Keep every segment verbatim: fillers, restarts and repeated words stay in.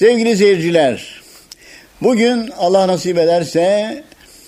Sevgili seyirciler, bugün Allah nasip ederse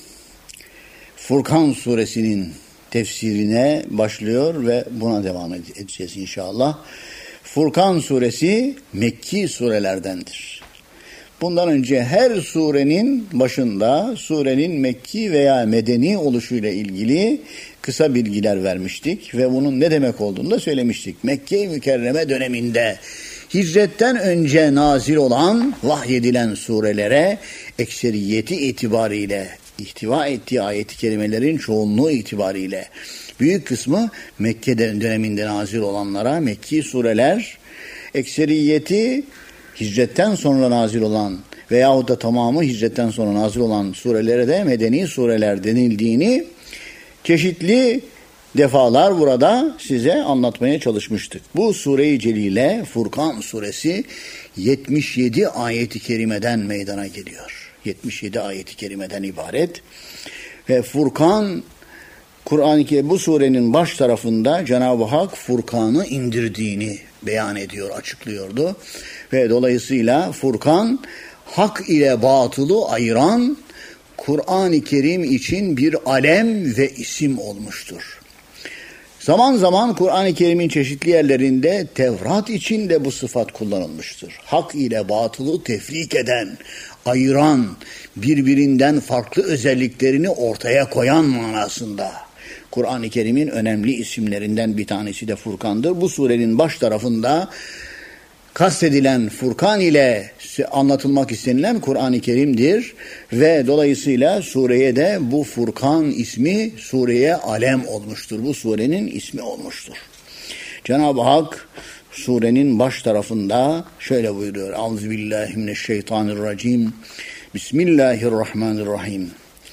Furkan suresinin tefsirine başlıyor ve buna devam edeceğiz inşallah. Furkan suresi Mekki surelerdendir. Bundan önce her surenin başında surenin Mekki veya Medeni oluşuyla ilgili kısa bilgiler vermiştik ve bunun ne demek olduğunu da söylemiştik. Mekke-i Mükerreme döneminde hicretten önce nazil olan vahyedilen surelere ekseriyeti itibariyle, ihtiva ettiği ayet-i kerimelerin çoğunluğu itibariyle büyük kısmı Mekke döneminde nazil olanlara Mekki sureler, ekseriyeti hicretten sonra nazil olan veyahut da tamamı hicretten sonra nazil olan surelere de medeni sureler denildiğini çeşitli defalar burada size anlatmaya çalışmıştık. Bu sure-i celile Furkan suresi yetmiş yedi ayet-i kerimeden meydana geliyor. yetmiş yedi ayet-i kerimeden ibaret. Ve Furkan, Kur'an-ı bu surenin baş tarafında Cenab-ı Hak Furkan'ı indirdiğini beyan ediyor, açıklıyordu. Ve dolayısıyla Furkan, hak ile batılı ayıran Kur'an-ı Kerim için bir alem ve isim olmuştur. Zaman zaman Kur'an-ı Kerim'in çeşitli yerlerinde Tevrat için de bu sıfat kullanılmıştır. Hak ile batılı tefrik eden, ayıran, birbirinden farklı özelliklerini ortaya koyan manasında. Kur'an-ı Kerim'in önemli isimlerinden bir tanesi de Furkan'dır. Bu surenin baş tarafında kastedilen Furkan ile anlatılmak istenilen Kur'an-ı Kerim'dir ve dolayısıyla sureye de bu Furkan ismi sureye alem olmuştur. Bu surenin ismi olmuştur. Cenab-ı Hak surenin baş tarafında şöyle buyuruyor. Euzubillahimineşşeytanirracim. Bismillahirrahmanirrahim.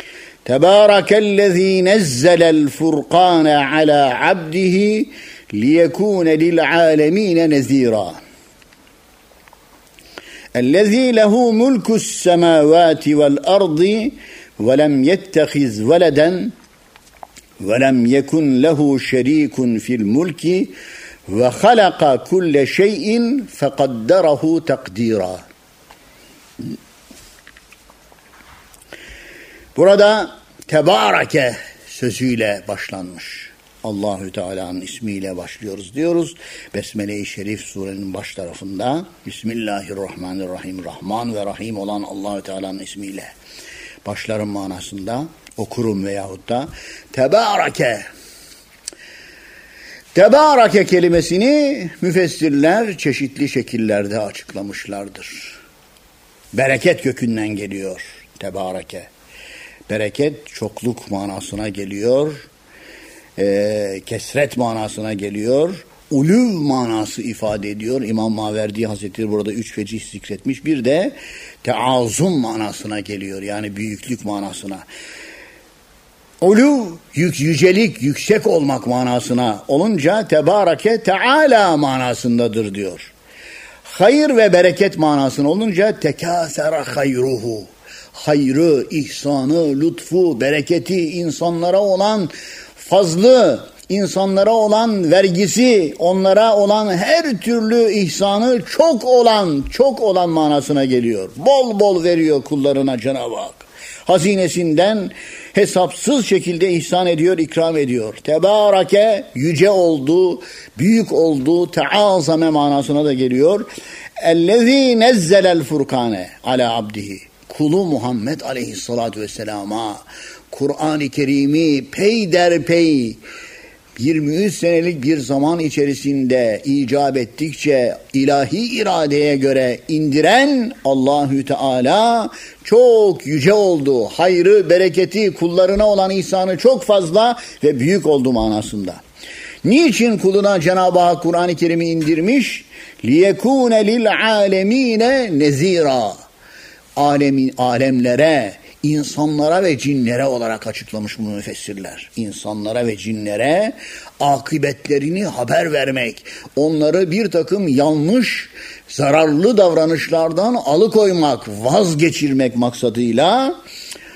Tebârakellezî nezzelel furkâne alâ abdihi liyekûne lil'âlemîne nezîrâ. اَلَّذ۪ي لَهُ مُلْكُ السَّمَاوَاتِ وَالْأَرْضِ وَلَمْ يَتَّخِذْ وَلَدًا وَلَمْ يَكُنْ لَهُ شَر۪يكٌ فِي الْمُلْكِ وَخَلَقَ كُلَّ شَيْءٍ فَقَدَّرَهُ تَقْد۪يرًا. Burada Tebareke sözüyle başlanmış. Allahü Teala'nın ismiyle başlıyoruz diyoruz. Besmele-i Şerif surenin baş tarafında Bismillahirrahmanirrahim, Rahman ve Rahim olan Allahü Teala'nın ismiyle başlarım manasında okurum veyahut da Tebareke. Tebareke kelimesini müfessirler çeşitli şekillerde açıklamışlardır. Bereket kökünden geliyor Tebareke. Bereket çokluk manasına geliyor. E, kesret manasına geliyor. Ulûv manası ifade ediyor. İmam Maverdi Hazretleri burada üç vecih zikretmiş. Bir de teazum manasına geliyor. Yani büyüklük manasına. Ulûv, yük, yücelik, yüksek olmak manasına olunca Tebareke Teala manasındadır diyor. Hayır ve bereket manasına olunca tekâsera hayruhu. Hayrı, ihsanı, lütfu, bereketi, insanlara olan fazlı, insanlara olan vergisi, onlara olan her türlü ihsanı çok olan, çok olan manasına geliyor. Bol bol veriyor kullarına Cenab-ı Hak. Hazinesinden hesapsız şekilde ihsan ediyor, ikram ediyor. Tebareke, yüce oldu, büyük oldu, teazame manasına da geliyor. Ellezî nezzelel furkâne alâ abdihi. Kulu Muhammed aleyhissalatu vesselama Kur'an-ı Kerim'i peyderpey yirmi üç senelik bir zaman içerisinde icap ettikçe ilahi iradeye göre indiren Allahü Teala çok yüce oldu. Hayrı, bereketi, kullarına olan ihsanı çok fazla ve büyük oldu manasında. Niçin kuluna Cenab-ı Hak Kur'an-ı Kerim'i indirmiş? لِيَكُونَ لِلْعَالَم۪ينَ nezira. Alemin, alemlere, insanlara ve cinlere olarak açıklamış bunu müfessirler. İnsanlara ve cinlere akıbetlerini haber vermek, onları bir takım yanlış, zararlı davranışlardan alıkoymak, vazgeçirmek maksadıyla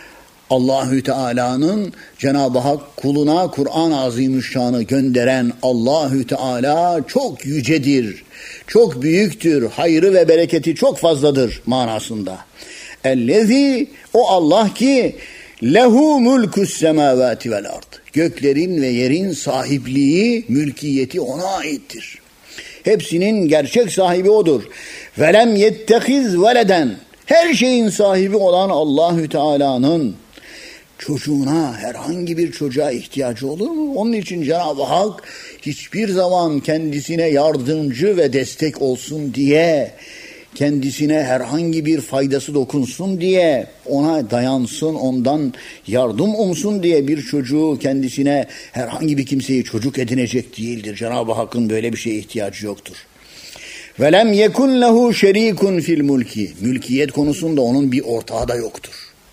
Allahü Teala'nın Cenab-ı Hak kuluna Kur'an-ı Azimüşşan'ı gönderen Allahü Teala çok yücedir, çok büyüktür, hayrı ve bereketi çok fazladır manasında. Ellezî, o Allah ki lehu mulkus semavati vel ard. Göklerin ve yerin sahipliği, mülkiyeti ona aittir. Hepsinin gerçek sahibi odur. Velem yettehiz veleden. Her şeyin sahibi olan Allahü Teala'nın çocuğuna, herhangi bir çocuğa ihtiyacı olur mu? Onun için Cenab-ı Hak hiçbir zaman kendisine yardımcı ve destek olsun diye, kendisine herhangi bir faydası dokunsun diye, ona dayansın, ondan yardım umsun diye bir çocuğu, kendisine herhangi bir kimseyi çocuk edinecek değildir. Cenab-ı Hakk'ın böyle bir şeye ihtiyacı yoktur. Velem yekun lehu şerikun fil mulki. Mülkiyet konusunda onun bir ortağı da yoktur.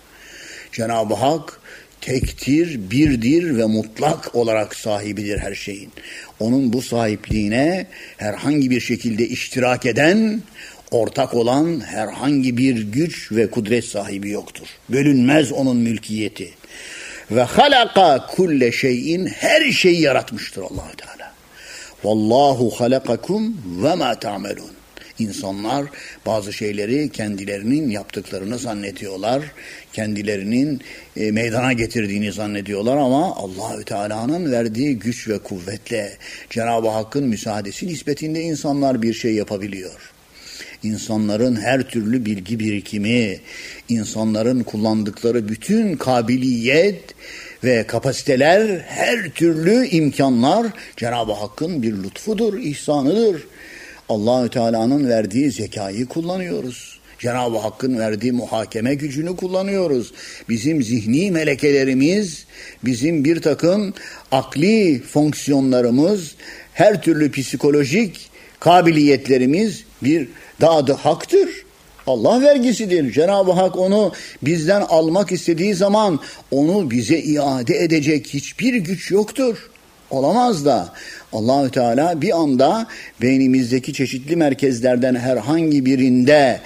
Cenab-ı Hak tektir, birdir ve mutlak olarak sahibidir her şeyin. Onun bu sahipliğine herhangi bir şekilde iştirak eden, ortak olan herhangi bir güç ve kudret sahibi yoktur. Bölünmez onun mülkiyeti. Ve halaka kulle şeyin, her şeyi yaratmıştır Allah-u Teala. Vallahu halakakum ve ma ta'melun. İnsanlar bazı şeyleri kendilerinin yaptıklarını zannediyorlar. Kendilerinin e, meydana getirdiğini zannediyorlar ama Allahü Teala'nın verdiği güç ve kuvvetle, Cenab-ı Hakk'ın müsaadesi nispetinde insanlar bir şey yapabiliyor. İnsanların her türlü bilgi birikimi, insanların kullandıkları bütün kabiliyet ve kapasiteler, her türlü imkanlar Cenab-ı Hakk'ın bir lütfudur, ihsanıdır. Allahü Teala'nın verdiği zekayı kullanıyoruz. Cenab-ı Hakk'ın verdiği muhakeme gücünü kullanıyoruz. Bizim zihni melekelerimiz, bizim bir takım akli fonksiyonlarımız, her türlü psikolojik kabiliyetlerimiz bir dağ-ı haktır. Allah vergisidir. Cenab-ı Hak onu bizden almak istediği zaman onu bize iade edecek hiçbir güç yoktur. Olamaz da. Allahü Teala bir anda beynimizdeki çeşitli merkezlerden herhangi birinde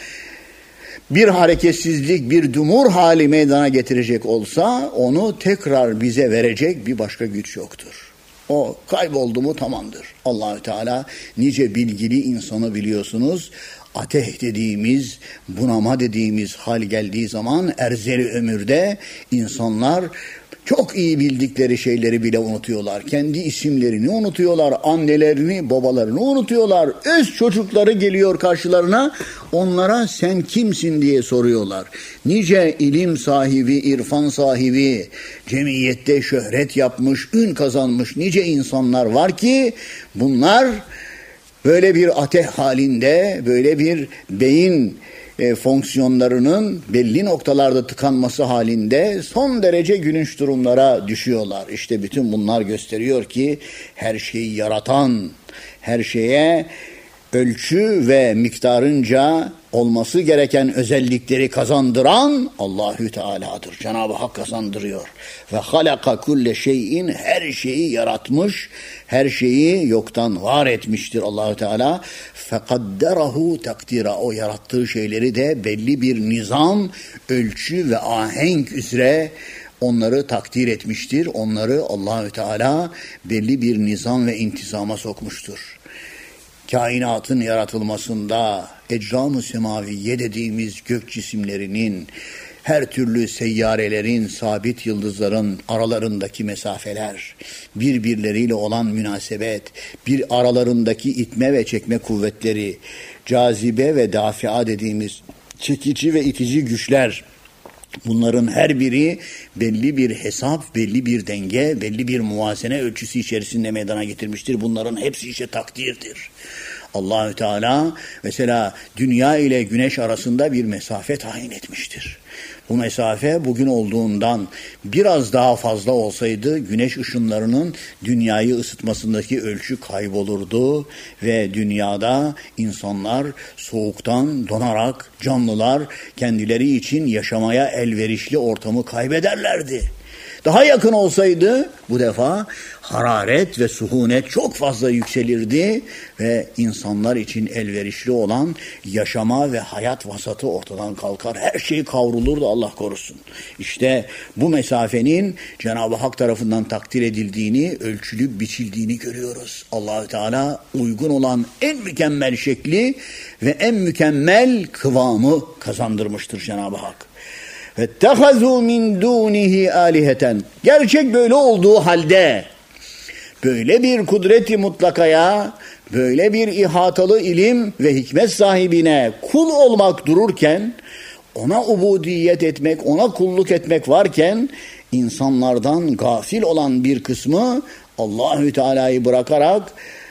bir hareketsizlik, bir dumur hali meydana getirecek olsa onu tekrar bize verecek bir başka güç yoktur. O kayboldu mu tamamdır. Allahü Teala nice bilgili insanı biliyorsunuz. Ateh dediğimiz, bunama dediğimiz hal geldiği zaman erzeli ömürde insanlar çok iyi bildikleri şeyleri bile unutuyorlar. Kendi isimlerini unutuyorlar, annelerini, babalarını unutuyorlar. Öz çocukları geliyor karşılarına, onlara sen kimsin diye soruyorlar. Nice ilim sahibi, irfan sahibi, cemiyette şöhret yapmış, ün kazanmış nice insanlar var ki bunlar böyle bir ateh halinde, böyle bir beyin e, fonksiyonlarının belli noktalarda tıkanması halinde son derece gülünç durumlara düşüyorlar. İşte bütün bunlar gösteriyor ki her şeyi yaratan, her şeye ölçü ve miktarınca olması gereken özellikleri kazandıran Allahü Teala'dır. Cenab-ı Hak kazandırıyor. Ve halaka kulle şeyin, her şeyi yaratmış, her şeyi yoktan var etmiştir Allahü Teala. Fekadderahu takdira, o yarattığı şeyleri de belli bir nizam, ölçü ve ahenk üzere onları takdir etmiştir. Onları Allahü Teala belli bir nizam ve intizama sokmuştur. Kainatın yaratılmasında ecram-ı semaviye dediğimiz gök cisimlerinin, her türlü seyyarelerin, sabit yıldızların aralarındaki mesafeler, birbirleriyle olan münasebet, bir aralarındaki itme ve çekme kuvvetleri, cazibe ve dafia dediğimiz çekici ve itici güçler, bunların her biri belli bir hesap, belli bir denge, belli bir muvazene ölçüsü içerisinde meydana getirmiştir. Bunların hepsi işte takdirdir. Allahü Teala mesela dünya ile güneş arasında bir mesafe tayin etmiştir. Bu mesafe bugün olduğundan biraz daha fazla olsaydı güneş ışınlarının dünyayı ısıtmasındaki ölçü kaybolurdu ve dünyada insanlar soğuktan donarak, canlılar kendileri için yaşamaya elverişli ortamı kaybederlerdi. Daha yakın olsaydı bu defa hararet ve suhunet çok fazla yükselirdi ve insanlar için elverişli olan yaşama ve hayat vasatı ortadan kalkar. Her şey kavrulurdu, Allah korusun. İşte bu mesafenin Cenab-ı Hak tarafından takdir edildiğini, ölçülüp biçildiğini görüyoruz. Allah-u Teala uygun olan en mükemmel şekli ve en mükemmel kıvamı kazandırmıştır Cenab-ı Hak. وَاتَّخَذُوا مِنْ دُونِهِ آلِهَةً. Gerçek böyle olduğu halde, böyle bir kudreti mutlakaya, böyle bir ihatalı ilim ve hikmet sahibine kul olmak dururken, ona ubudiyet etmek, ona kulluk etmek varken, insanlardan gafil olan bir kısmı Allahü Teala'yı bırakarak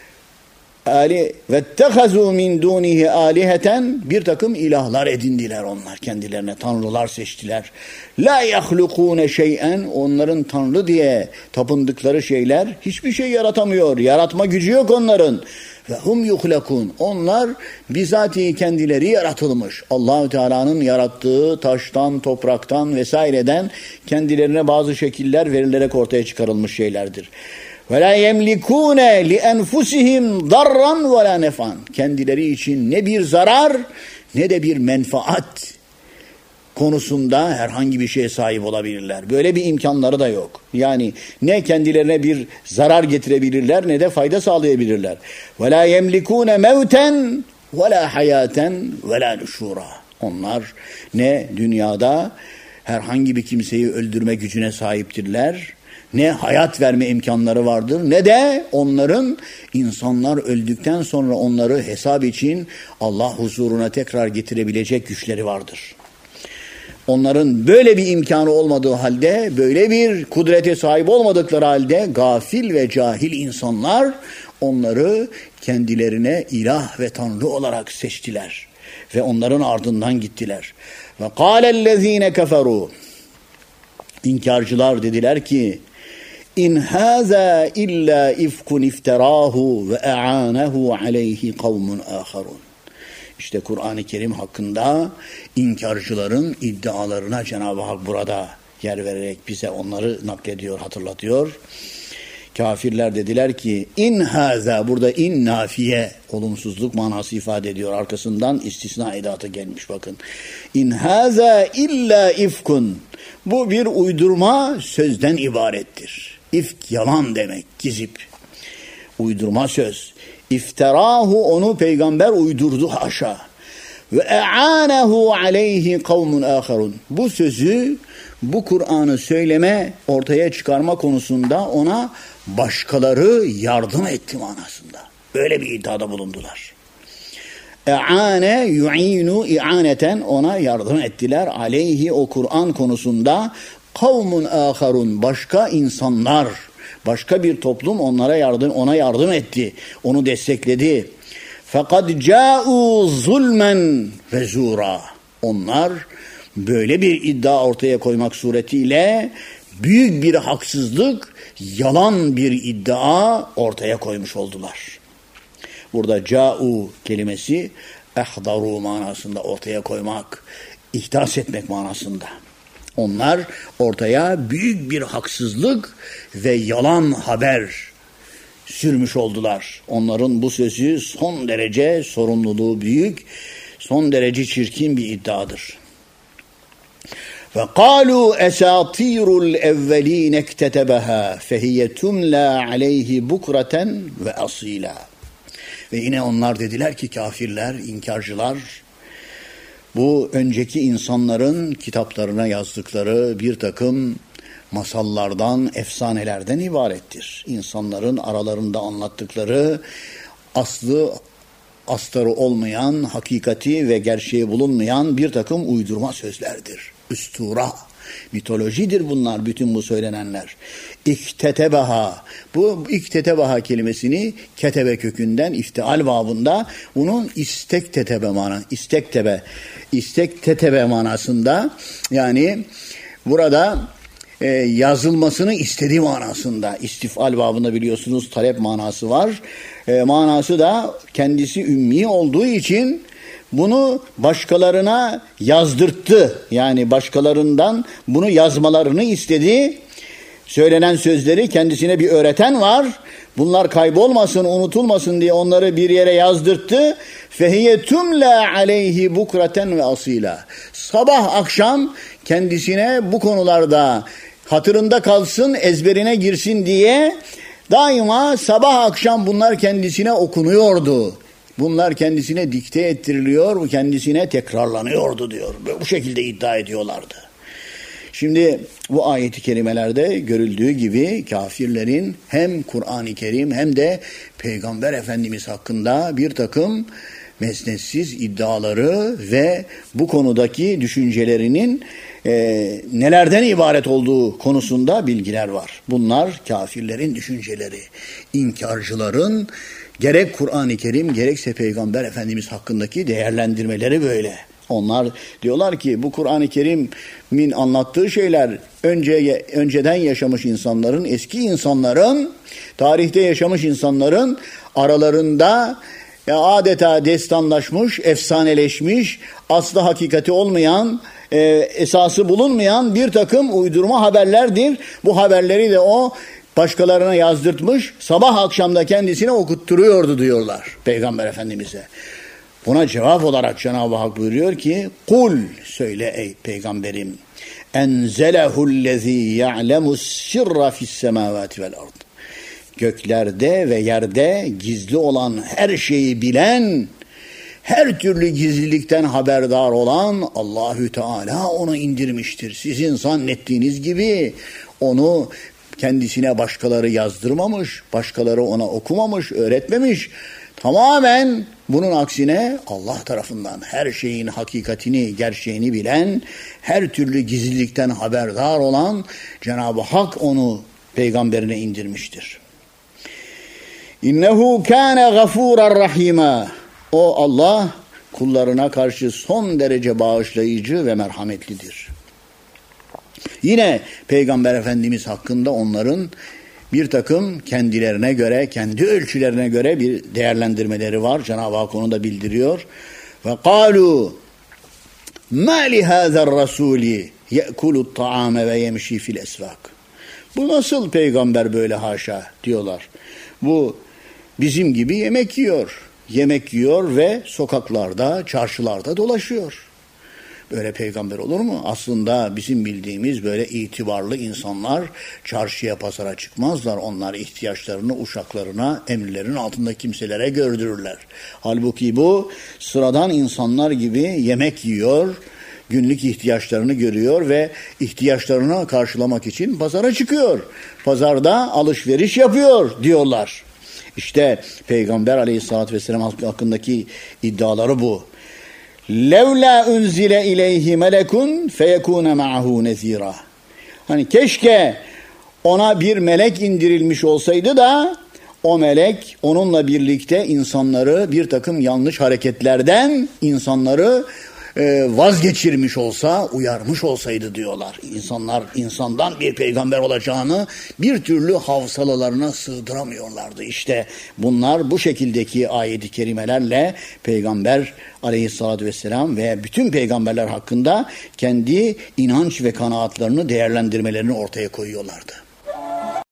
Ali vettehazu min dunihi aliheten, bir takım ilahlar edindiler onlar, kendilerine tanrılar seçtiler. La yahlukune şey'en, onların tanrı diye tapındıkları şeyler hiçbir şey yaratamıyor. Yaratma gücü yok onların. Ve hum yuhlakun, onlar bizatihi kendileri yaratılmış. Allahü Teala'nın yarattığı taştan, topraktan vesaireden kendilerine bazı şekiller verilerek ortaya çıkarılmış şeylerdir. Ve la yemlikune li enfusihim darran ve la nefan. Kendileri için ne bir zarar ne de bir menfaat konusunda herhangi bir şeye sahip olabilirler. Böyle bir imkanları da yok. Yani ne kendilerine bir zarar getirebilirler ne de fayda sağlayabilirler. Ve la yemlikune mevten ve la hayaten ve la nushura. Onlar ne dünyada herhangi bir kimseyi öldürme gücüne sahiptirler, ne hayat verme imkanları vardır, ne de onların insanlar öldükten sonra onları hesap için Allah huzuruna tekrar getirebilecek güçleri vardır. Onların böyle bir imkanı olmadığı halde, böyle bir kudrete sahip olmadıkları halde gafil ve cahil insanlar onları kendilerine ilah ve tanrı olarak seçtiler ve onların ardından gittiler. Ve kâlellezîne keferû, İnkarcılar dediler ki, İn hâzâ illâ ifkun ifterâhu ve e'ânehu aleyhi kavmun âkharun. İşte Kur'an-ı Kerim hakkında inkarcıların iddialarına Cenab-ı Hak burada yer vererek bize onları naklediyor, hatırlatıyor. Kafirler dediler ki, in hâzâ, burada in nafiye, olumsuzluk manası ifade ediyor. Arkasından istisna edatı gelmiş bakın. İn hâzâ illâ ifkun. Bu bir uydurma sözden ibarettir. İfk yalan demek, gizip. Uydurma söz. İfterahu, onu peygamber uydurdu haşa. Ve e'anehu aleyhi kavmun âkharun. Bu sözü, bu Kur'an'ı söyleme, ortaya çıkarma konusunda ona başkaları yardım etti manasında. Böyle bir iddiada bulundular. E'ane yu'inu i'aneten, ona yardım ettiler. Aleyhi, o Kur'an konusunda kavmun âkharun, başka insanlar, başka bir toplum onlara yardım, ona yardım etti. Onu destekledi. Fakat câ'û zulmen ve zûrâ. Onlar böyle bir iddia ortaya koymak suretiyle büyük bir haksızlık, yalan bir iddia ortaya koymuş oldular. Burada câ'û kelimesi ehdarû manasında, ortaya koymak, ihdas etmek manasında. Onlar ortaya büyük bir haksızlık ve yalan haber sürmüş oldular. Onların bu sözü son derece sorumluluğu büyük, son derece çirkin bir iddiadır. Ve kâlû esâtîrul evvelîne iktetebehâ fehiye tumlâ aleyhi bukraten ve asîlâ. Ve yine onlar dediler ki, kafirler, inkarcılar, bu önceki insanların kitaplarına yazdıkları bir takım masallardan, efsanelerden ibarettir. İnsanların aralarında anlattıkları aslı, astarı olmayan, hakikati ve gerçeği bulunmayan bir takım uydurma sözlerdir. Üstura, mitolojidir bunlar, bütün bu söylenenler. İktetebaha, bu iktetebaha kelimesini ketebe kökünden, iftial babında, bunun istek tetebe mana, istek tebe, istek tetebe manasında, yani burada e, yazılmasını istediği manasında, istifal babında biliyorsunuz talep manası var. E, manası da kendisi ümmi olduğu için bunu başkalarına yazdırttı. Yani başkalarından bunu yazmalarını istedi. söylenen sözleri kendisine bir öğreten var. Bunlar kaybolmasın, unutulmasın diye onları bir yere yazdırttı. Fehiye tumla aleyhi bukraten ve asila. Sabah akşam kendisine bu konularda hatırında kalsın, ezberine girsin diye daima sabah akşam bunlar kendisine okunuyordu. Bunlar kendisine dikte ettiriliyor, kendisine tekrarlanıyordu diyor. Bu şekilde iddia ediyorlardı. Şimdi bu ayet-i kerimelerde görüldüğü gibi kafirlerin hem Kur'an-ı Kerim hem de Peygamber Efendimiz hakkında bir takım mesnetsiz iddiaları ve bu konudaki düşüncelerinin e, nelerden ibaret olduğu konusunda bilgiler var. Bunlar kafirlerin düşünceleri, inkarcıların gerek Kur'an-ı Kerim gerekse Peygamber Efendimiz hakkındaki değerlendirmeleri böyle. Onlar diyorlar ki bu Kur'an-ı Kerim'in anlattığı şeyler önce önceden yaşamış insanların, eski insanların, tarihte yaşamış insanların aralarında ya adeta destanlaşmış, efsaneleşmiş, aslı hakikati olmayan, e, esası bulunmayan bir takım uydurma haberlerdir. Bu haberleri de o başkalarına yazdırtmış, sabah akşamda kendisine okutturuyordu diyorlar Peygamber Efendimiz'e. Buna cevap olarak Cenab-ı Hak buyuruyor ki, kul, söyle ey peygamberim, enzelehullezî ya'lemus sirra fissemâvâti vel ard. Göklerde ve yerde gizli olan her şeyi bilen, her türlü gizlilikten haberdar olan Allahü Teala onu indirmiştir. Sizin zannettiğiniz gibi onu kendisine başkaları yazdırmamış, başkaları ona okumamış, öğretmemiş. Tamamen bunun aksine Allah tarafından her şeyin hakikatini, gerçeğini bilen, her türlü gizlilikten haberdar olan Cenab-ı Hak onu peygamberine indirmiştir. İnnehu kâne gafûran rahîmâ. O Allah kullarına karşı son derece bağışlayıcı ve merhametlidir. Yine Peygamber Efendimiz hakkında onların bir takım kendilerine göre, kendi ölçülerine göre bir değerlendirmeleri var. Cenab-ı Hak onu da bildiriyor. Ve kâlû mâ lihâzer rasûli ye'kulut ta'âme ve yemşî fil esvâk. Bu nasıl peygamber böyle haşa diyorlar. Bu bizim gibi yemek yiyor. Yemek yiyor ve sokaklarda, çarşılarda dolaşıyor. Böyle peygamber olur mu? Aslında bizim bildiğimiz böyle itibarlı insanlar çarşıya, pazara çıkmazlar. Onlar ihtiyaçlarını uşaklarına, emrilerin altında kimselere gördürürler. Halbuki bu sıradan insanlar gibi yemek yiyor, günlük ihtiyaçlarını görüyor ve ihtiyaçlarını karşılamak için pazara çıkıyor. Pazarda alışveriş yapıyor diyorlar. İşte Peygamber Aleyhisselatü Vesselam hakkındaki iddiaları bu. Levla unzile ileyhi melekun feyekune ma'ahu nezira. Hani keşke ona bir melek indirilmiş olsaydı da o melek onunla birlikte insanları bir takım yanlış hareketlerden insanları vazgeçirmiş olsa, uyarmış olsaydı diyorlar. İnsanlar insandan bir peygamber olacağını bir türlü havsalarına sığdıramıyorlardı. İşte bunlar bu şekildeki ayet-i kerimelerle Peygamber Aleyhisselatü Vesselam ve bütün peygamberler hakkında kendi inanç ve kanaatlarını, değerlendirmelerini ortaya koyuyorlardı.